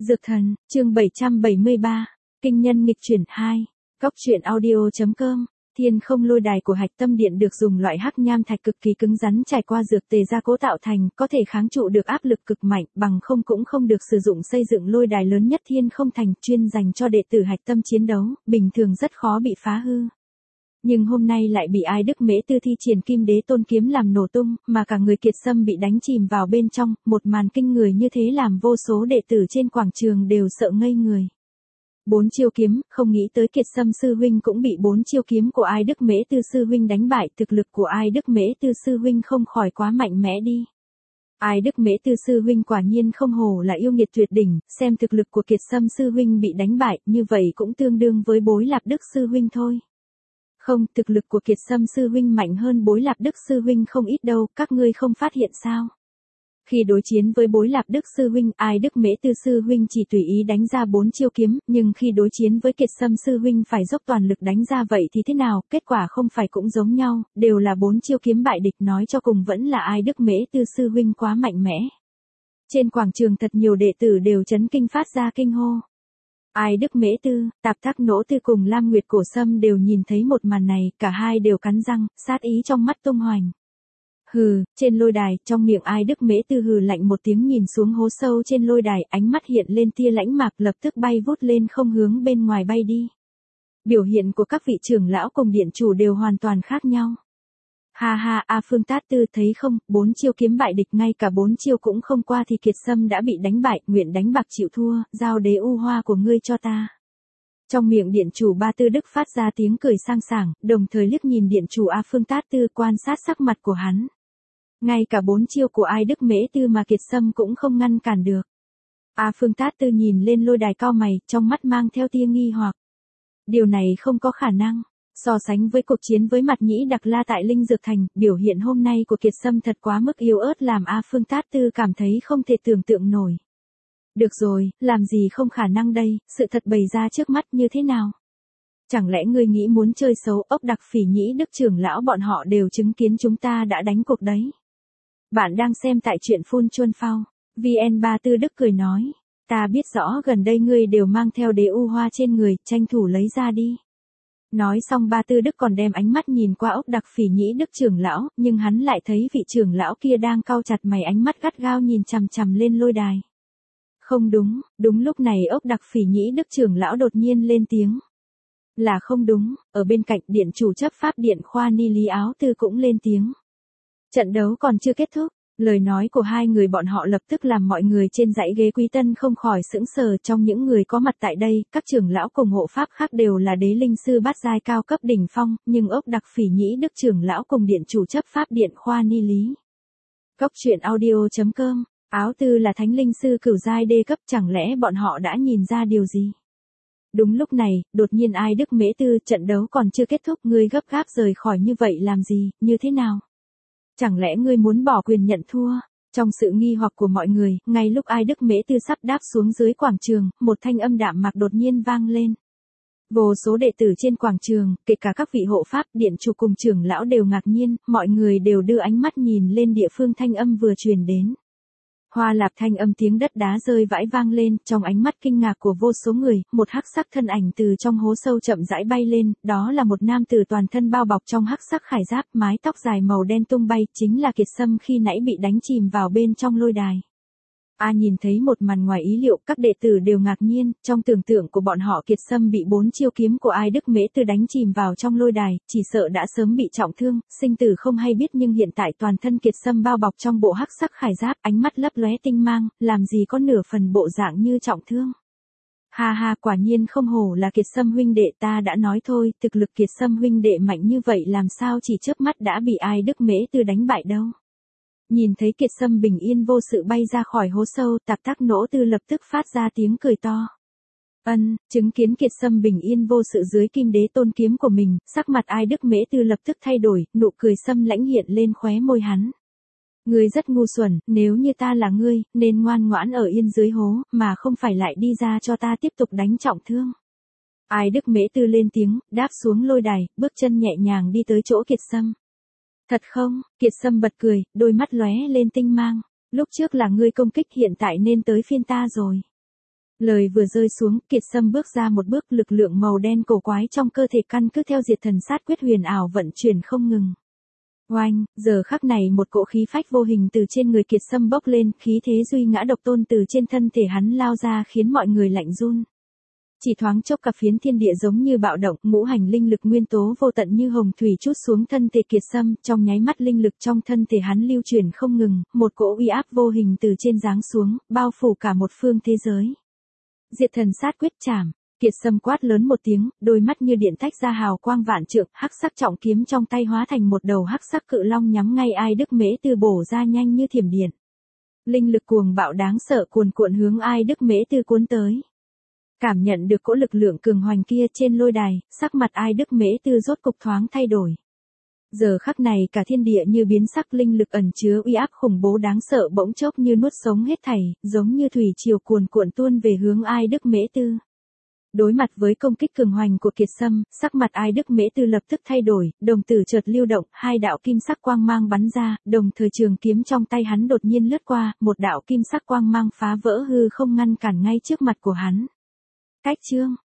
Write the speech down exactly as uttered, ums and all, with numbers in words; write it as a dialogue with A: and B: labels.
A: Dược thần, chương bảy trăm bảy mươi ba, Kinh nhân nghịch chuyển hai, Cóc truyện audio chấm com. Thiên không lôi đài của hạch tâm điện được dùng loại hắc nham thạch cực kỳ cứng rắn trải qua dược tề gia cố tạo thành, có thể kháng trụ được áp lực cực mạnh, bằng không cũng không được sử dụng xây dựng lôi đài lớn nhất thiên không thành, chuyên dành cho đệ tử hạch tâm chiến đấu, bình thường rất khó bị phá hư. Nhưng hôm nay lại bị Ai Đức Mễ Tư thi triển Kim Đế Tôn kiếm làm nổ tung, mà cả người Kiệt Sâm bị đánh chìm vào bên trong, một màn kinh người như thế làm vô số đệ tử trên quảng trường đều sợ ngây người. Bốn chiêu kiếm, không nghĩ tới Kiệt Sâm sư huynh cũng bị bốn chiêu kiếm của Ai Đức Mễ Tư sư huynh đánh bại, thực lực của Ai Đức Mễ Tư sư huynh không khỏi quá mạnh mẽ đi. Ai Đức Mễ Tư sư huynh quả nhiên không hổ là yêu nghiệt tuyệt đỉnh, xem thực lực của Kiệt Sâm sư huynh bị đánh bại, như vậy cũng tương đương với Bối Lạp Đức sư huynh thôi. Không, thực lực của Kiệt Sâm sư huynh mạnh hơn Bối Lạp Đức sư huynh không ít đâu, các ngươi không phát hiện sao? Khi đối chiến với Bối Lạp Đức sư huynh, Ai Đức Mễ Tư sư huynh chỉ tùy ý đánh ra bốn chiêu kiếm, nhưng khi đối chiến với Kiệt Sâm sư huynh phải dốc toàn lực đánh ra, vậy thì thế nào? Kết quả không phải cũng giống nhau, đều là bốn chiêu kiếm bại địch, nói cho cùng vẫn là Ai Đức Mễ Tư sư huynh quá mạnh mẽ. Trên quảng trường thật nhiều đệ tử đều chấn kinh phát ra kinh hô. Ai Đức Mễ Tư, Tạp Thác Nỗ Tư cùng Lam Nguyệt Cổ Sâm đều nhìn thấy một màn này, cả hai đều cắn răng, sát ý trong mắt tung hoành. Hừ, trên lôi đài, trong miệng Ai Đức Mễ Tư hừ lạnh một tiếng nhìn xuống hố sâu trên lôi đài, ánh mắt hiện lên tia lãnh mạc, lập tức bay vút lên không hướng bên ngoài bay đi. Biểu hiện của các vị trưởng lão cùng điện chủ đều hoàn toàn khác nhau. Ha ha, A Phương Tát Tư thấy không, bốn chiêu kiếm bại địch, ngay cả bốn chiêu cũng không qua thì Kiệt Sâm đã bị đánh bại, nguyện đánh bạc chịu thua, giao đế u hoa của ngươi cho ta. Trong miệng điện chủ Ba Tư Đức phát ra tiếng cười sang sảng, đồng thời liếc nhìn điện chủ A Phương Tát Tư quan sát sắc mặt của hắn. Ngay cả bốn chiêu của Ai Đức Mễ Tư mà Kiệt Sâm cũng không ngăn cản được. A Phương Tát Tư nhìn lên lôi đài cau mày, trong mắt mang theo tia nghi hoặc. Điều này không có khả năng. So sánh với cuộc chiến với Mặt Nhĩ Đặc La tại Linh Dược Thành, biểu hiện hôm nay của Kiệt Sâm thật quá mức yếu ớt làm A Phương Tát Tư cảm thấy không thể tưởng tượng nổi. Được rồi, làm gì không khả năng đây, sự thật bày ra trước mắt như thế nào? Chẳng lẽ ngươi nghĩ muốn chơi xấu? Ốc Đặc Phỉ Nhĩ Đức trưởng lão bọn họ đều chứng kiến chúng ta đã đánh cuộc đấy. Bạn đang xem tại truyện Phun Chuân Phao. vê en Ba Tư Đức cười nói, ta biết rõ gần đây ngươi đều mang theo đế u hoa trên người, tranh thủ lấy ra đi. Nói xong Ba Tư Đức còn đem ánh mắt nhìn qua Ốc Đặc Phỉ Nhĩ Đức trưởng lão, nhưng hắn lại thấy vị trưởng lão kia đang cau chặt mày, ánh mắt gắt gao nhìn chằm chằm lên lôi đài. Không đúng, đúng lúc này Ốc Đặc Phỉ Nhĩ Đức trưởng lão đột nhiên lên tiếng. Là không đúng, ở bên cạnh điện chủ chấp pháp điện Khoa Ni Lý Áo Tư cũng lên tiếng. Trận đấu còn chưa kết thúc, lời nói của hai người bọn họ lập tức làm mọi người trên dãy ghế quý tân không khỏi sững sờ. Trong những người có mặt tại đây, các trưởng lão cùng hộ pháp khác đều là đế linh sư bát giai cao cấp đỉnh phong, nhưng Ốc Đặc Phỉ Nhĩ Đức trưởng lão cùng điện chủ chấp pháp điện Khoa Ni Lý. Cóc truyện audio chấm com, Áo Tư là thánh linh sư cửu giai đê cấp, chẳng lẽ bọn họ đã nhìn ra điều gì? Đúng lúc này, đột nhiên Ai Đức Mễ Tư, trận đấu còn chưa kết thúc, ngươi gấp gáp rời khỏi như vậy làm gì, như thế nào? Chẳng lẽ ngươi muốn bỏ quyền nhận thua? Trong sự nghi hoặc của mọi người, ngay lúc Ai Đức Mễ Tư sắp đáp xuống dưới quảng trường, một thanh âm đạm mạc đột nhiên vang lên. Vô số đệ tử trên quảng trường, kể cả các vị hộ pháp, điện chủ cùng trưởng lão đều ngạc nhiên, mọi người đều đưa ánh mắt nhìn lên địa phương thanh âm vừa truyền đến. Hoa Lạp thanh âm tiếng đất đá rơi vãi vang lên, trong ánh mắt kinh ngạc của vô số người, một hắc sắc thân ảnh từ trong hố sâu chậm rãi bay lên, đó là một nam tử toàn thân bao bọc trong hắc sắc khải giáp, mái tóc dài màu đen tung bay, chính là Kiệt Sâm khi nãy bị đánh chìm vào bên trong lôi đài. A nhìn thấy một màn ngoài ý liệu, các đệ tử đều ngạc nhiên, trong tưởng tượng của bọn họ Kiệt Sâm bị bốn chiêu kiếm của Ai Đức Mễ Tư đánh chìm vào trong lôi đài, chỉ sợ đã sớm bị trọng thương, sinh tử không hay biết, nhưng hiện tại toàn thân Kiệt Sâm bao bọc trong bộ hắc sắc khải giáp, ánh mắt lấp lóe tinh mang, làm gì có nửa phần bộ dạng như trọng thương. Ha ha, quả nhiên không hổ là Kiệt Sâm huynh đệ, ta đã nói thôi, thực lực Kiệt Sâm huynh đệ mạnh như vậy làm sao chỉ chớp mắt đã bị Ai Đức Mễ Tư đánh bại đâu. Nhìn thấy Kiệt Sâm bình yên vô sự bay ra khỏi hố sâu, Tạp Thác Nỗ Tư lập tức phát ra tiếng cười to. Ân, chứng kiến Kiệt Sâm bình yên vô sự dưới Kim Đế Tôn kiếm của mình, sắc mặt Ai Đức Mễ Tư lập tức thay đổi, nụ cười sâm lãnh hiện lên khóe môi hắn. Ngươi rất ngu xuẩn, nếu như ta là ngươi, nên ngoan ngoãn ở yên dưới hố, mà không phải lại đi ra cho ta tiếp tục đánh trọng thương. Ai Đức Mễ Tư lên tiếng, đáp xuống lôi đài, bước chân nhẹ nhàng đi tới chỗ Kiệt Sâm. Thật không? Kiệt Sâm bật cười, đôi mắt lóe lên tinh mang. Lúc trước là ngươi công kích, hiện tại nên tới phiên ta rồi. Lời vừa rơi xuống, Kiệt Sâm bước ra một bước, lực lượng màu đen cổ quái trong cơ thể căn cứ theo diệt thần sát quyết huyền ảo vận chuyển không ngừng. Oanh, giờ khắc này một cỗ khí phách vô hình từ trên người Kiệt Sâm bốc lên, khí thế duy ngã độc tôn từ trên thân thể hắn lao ra khiến mọi người lạnh run. Chỉ thoáng chốc cả phiến thiên địa giống như bạo động, ngũ hành linh lực nguyên tố vô tận như hồng thủy trút xuống thân thể Kiệt Sâm, trong nháy mắt linh lực trong thân thể hắn lưu chuyển không ngừng, một cỗ uy áp vô hình từ trên giáng xuống, bao phủ cả một phương thế giới. Diệt thần sát quyết chảm. Kiệt Sâm quát lớn một tiếng, đôi mắt như điện tách ra hào quang vạn trượng, hắc sắc trọng kiếm trong tay hóa thành một đầu hắc sắc cự long nhắm ngay Ai Đức Mễ Tư bổ ra nhanh như thiểm điện. Linh lực cuồng bạo đáng sợ cuồn cuộn hướng Ai Đức Mễ Tư cuốn tới. Cảm nhận được cỗ lực lượng cường hoành kia trên lôi đài, sắc mặt Ai Đức Mễ Tư rốt cục thoáng thay đổi. Giờ khắc này cả thiên địa như biến sắc, linh lực ẩn chứa uy áp khủng bố đáng sợ bỗng chốc như nuốt sống hết thảy, giống như thủy triều cuồn cuộn tuôn về hướng Ai Đức Mễ Tư. Đối mặt với công kích cường hoành của Kiệt Sâm, sắc mặt Ai Đức Mễ Tư lập tức thay đổi, đồng tử chợt lưu động, hai đạo kim sắc quang mang bắn ra, đồng thời trường kiếm trong tay hắn đột nhiên lướt qua, một đạo kim sắc quang mang phá vỡ hư không ngăn cản ngay trước mặt của hắn. Cách chương